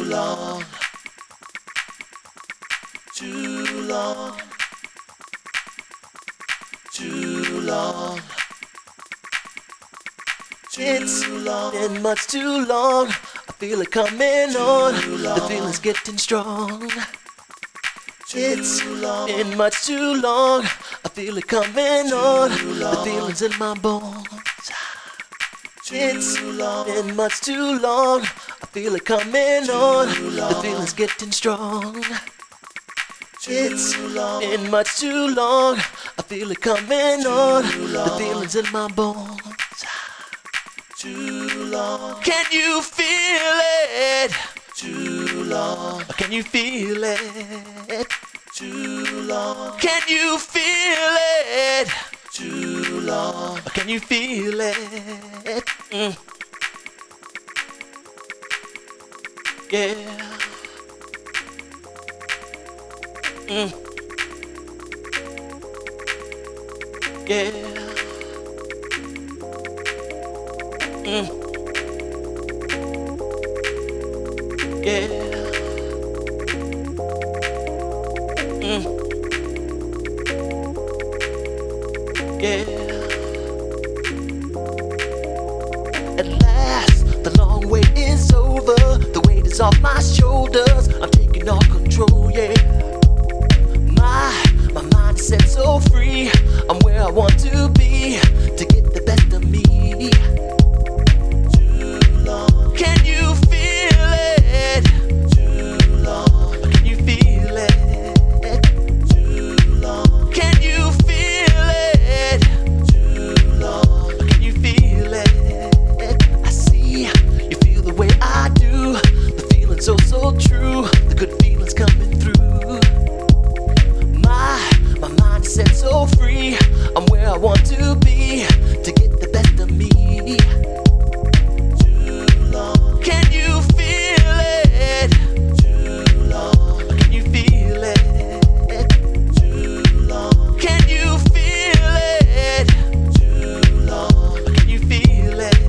long, too long, too long. It's been much too long. I feel it coming on. The feeling's getting strong. It's been much too long. I feel it coming on. The feeling's in my bones. It's been much too long. I feel it coming on. The feeling's getting strong. It's been much too long. I feel it coming on. The feeling's in my bones. Too long. Can you feel it? Too long. Can you feel it? Too long. Can you feel it? Too long. Can you feel it? Yeah. Yeah. Yeah. Yeah. At last, the long wait is over. The weight is off my shoulders. I'm taking all control, yeah. My mind is set so free. I'm where I want to be to get the best of me. Too long. Can you feel it? Too long. Can you feel it? Too long. Can you feel it? Too long. Can you feel it? I see you feel the way I do. The feeling so true. The good feeling's coming through. My mind is set so free. I'm where I want to be to get the best of me. Too long. Can you feel it? Too long. Can you feel it? Too long. Can you feel it? Too long. Can you feel it?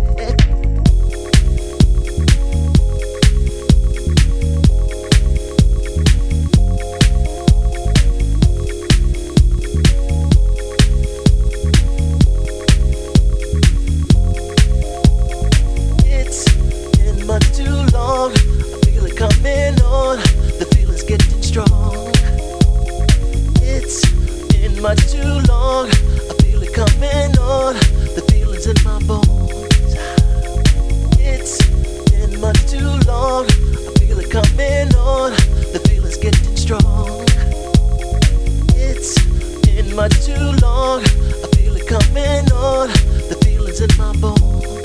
Much too long, I feel it coming on. The feeling's getting strong. It's been much too long, I feel it coming on. The feeling's in my bones. It's been much too long, I feel it coming on. The feeling's getting strong. It's been much too long, I feel it coming on. The feeling's in my bones.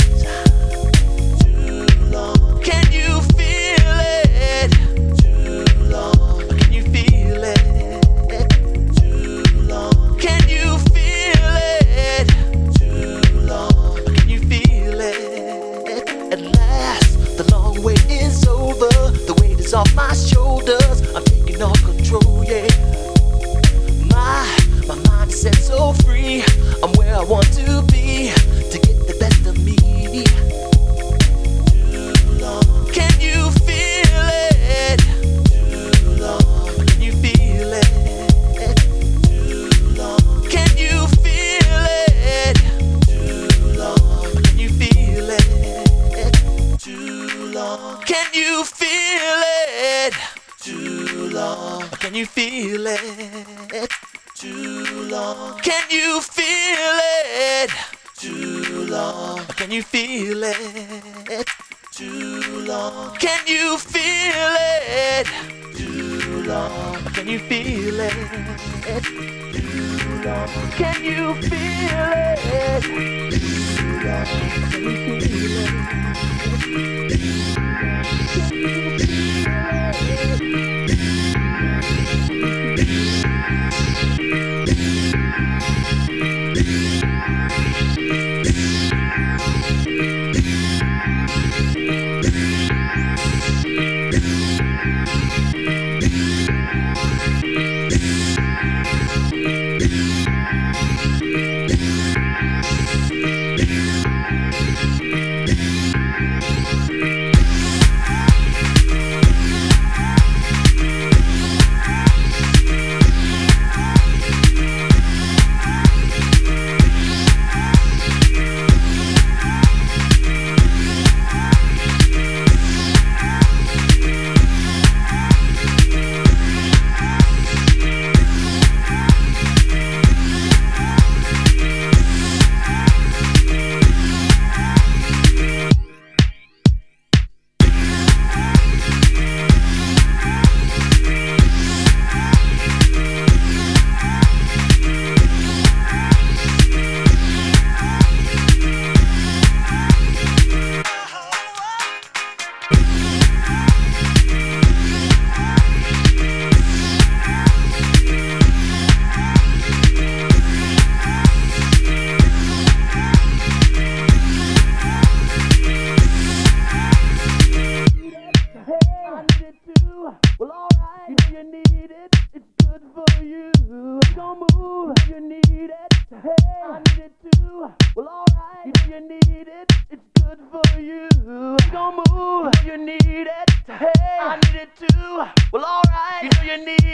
Can you feel it? Too long. Can you feel it? Too long. Can you feel it? Too long. Can you feel it? At last, the long wait is over. The weight is off my shoulders. I'm taking all control, yeah. My mind is set so free. I'm where I want to be to get the best of me. Can you feel it? Too long. Can you feel it? Too long. Can you feel it? Too long. Can you feel it? Too long. Can you feel it? Too long. Can you feel it? Too long. Can you feel it? Too long. Can you feel it? Too long. Can you feel it? Too long. Can you feel it? Too long. Can you feel it? Too long. Can you feel it? Can you feel it?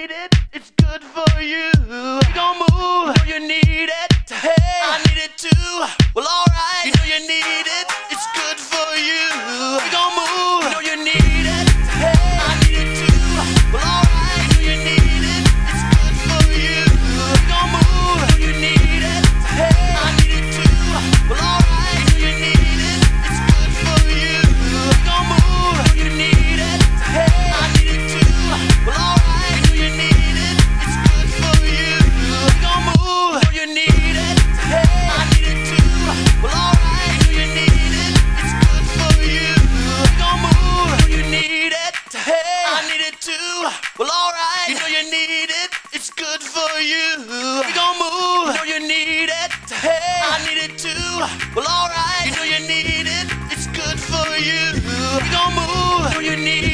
need it, it's good for you. We gon' move, you know you need it. Hey, I need it too. Well, alright, you know you need it, it's good for you. We gon' move, you know you need it. Hey, I need it too. Well, alright, you know you need it, it's good for you. We gon' move, you know you need it. Hey, I need it too. Well, alright, you know you need it, it's good for you. We gon' move, you know you need it. Hey, I need it too. Well, alright, you know you need it, it's good for you. We gon' move, you know you need it. Hey, I need it too. Well, alright, you know you need it, it's good for you. We gon' move, you know you need it. Hey, I need it too. Well, alright, you know you need it, it's good for you. We gon' move, you know you need it. Hey, I need it too. Well, alright, you know you need it, it's good for you. We gon' move, you know you need it.